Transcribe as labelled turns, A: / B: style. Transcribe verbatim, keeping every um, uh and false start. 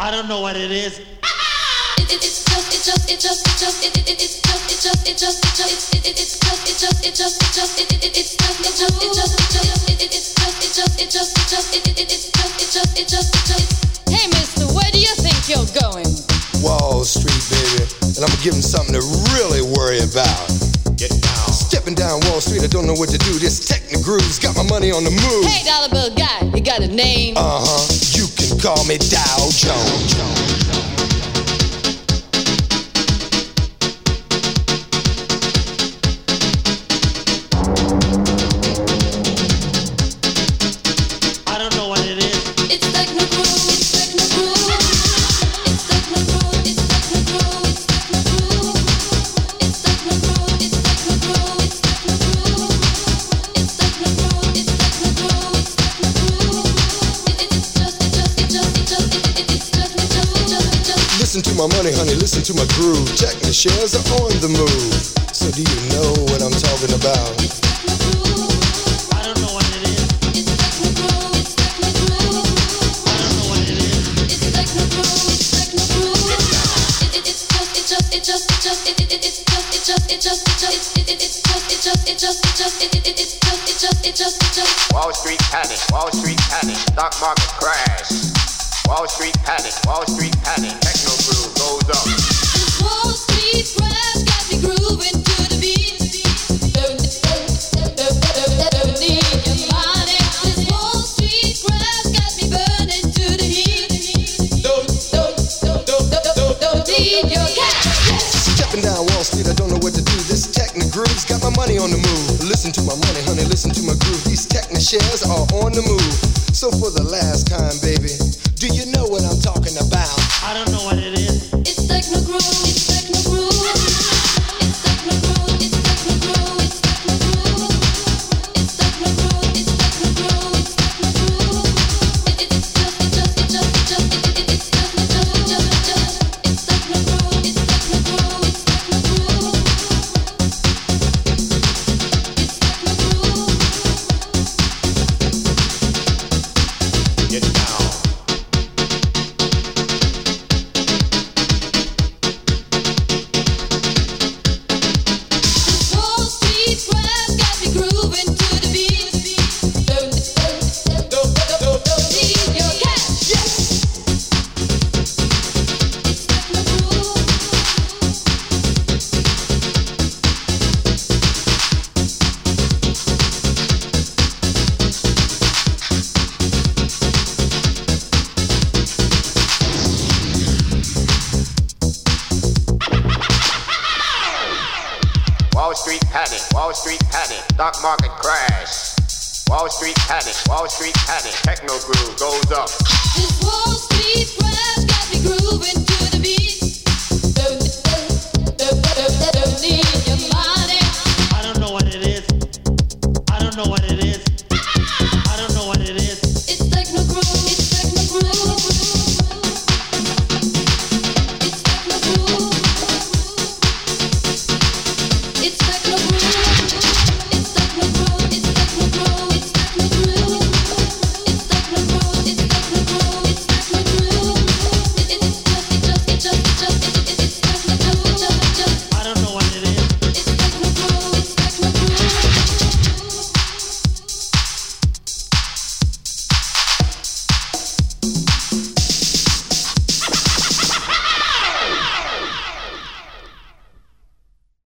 A: I don't know what it is.
B: It, it, it's just, it just, it just, it just, it, it, it, it's just, it just, it just, it just, it, it, it's just, it just, it just, it just, it, it, it, it's just, it just, it just, it just, it, it, it's just, it just, it just, it just, it, it, it, it's just, it just, it just, it just.
C: Hey, mister, where do you think you're going?
D: Wall Street, baby, and I'm gonna give them something to really worry about. Get down. Stepping down Wall Street, I don't know what to do. This techno groove's got my money on the move.
C: Hey, dollar bill guy, you got a name?
D: Uh-huh, you can call me Dow Jones.
A: I don't know what it is.
B: It's techno groove, it's techno groove. It's techno groove, it's techno groove, it's techno groove. It's techno groove, it's techno groove, it's techno groove. It's techno groove, it's techno groove, it's techno groove. It, it, it's just, it just, it just, it just, it, it, it, it's just, it just, it just, it just.
D: Listen to my money, honey, listen to my groove. Techno shares are on the move. So do you know what I'm talking about?
B: It's techno groove.
A: I don't know what it is.
B: It's techno groove, it's techno groove.
A: I don't know what it is.
B: It's techno groove, it's techno groove. It, it, it's just, it just, it just, it just, it, it, it, it's just, it just, it just, it just, it, it, it's just, it just, it just, it just, it, it, it, it's just, it just, it just, it just.
E: Wall Street panic, Wall Street panic, stock market crash. Wall Street panic, Wall Street panic, techno groove goes up.
B: This Wall Street crash got me grooving to the beat. Don't, don't, don't, don't, don't, don't need your money. This Wall Street crash got me burning to the heat. Don't, don't, don't, don't, don't, don't, don't need your cash.
D: Stepping down Wall Street, I don't know what to do. This techno groove's got my money on the move. Listen to my money, honey, listen to my groove. These techno shares are on the move. So for the last time, baby, do you know what I'm talking about?
A: I don't know what it is.
B: It's techno groove, it's techno groove. It's techno groove, it's techno groove, it's techno groove. It's techno groove, it's techno groove, it's techno groove. It, it, it's just, it just, it just, it just, it, it, it, it's just, it just, it just, it just. It's techno groove, it's techno groove, it's techno groove. It's techno groove.
E: Get down.
B: This Wall Street crash got me grooving to the beat. Don't, don't, don't, don't, don't, don't need your cash. It's techno groove.
E: Wall Street panic, Wall Street panic, stock market crash. Wall Street panic, Wall Street panic, techno groove goes up.
B: This Wall